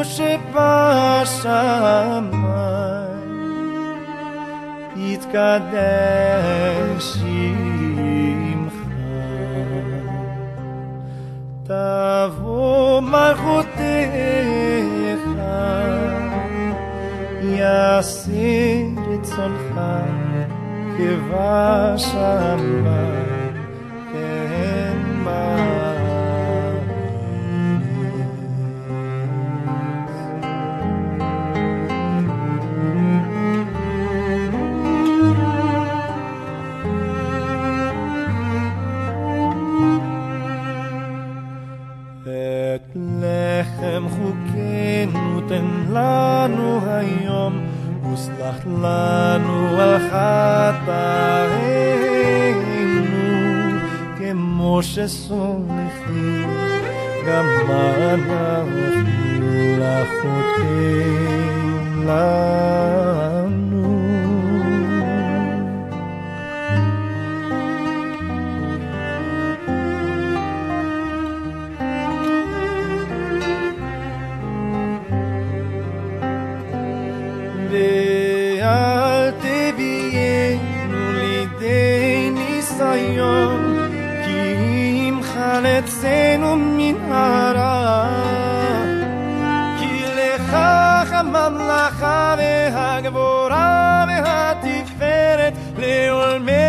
שבשמיים יתקדש שמך, תבוא מלכותך, יעשה רצונך כבשמיים כן את לחם חוקנו תן לנו היום, וסלח לנו על חטאינו, כמו שסולחים גם אנחנו לחוטאים לנו. ואל תביאנו לידי ניסיון, כי אם חלצנו מן הרע, כי לך הממלכה והגבורה והתפארת לעולמי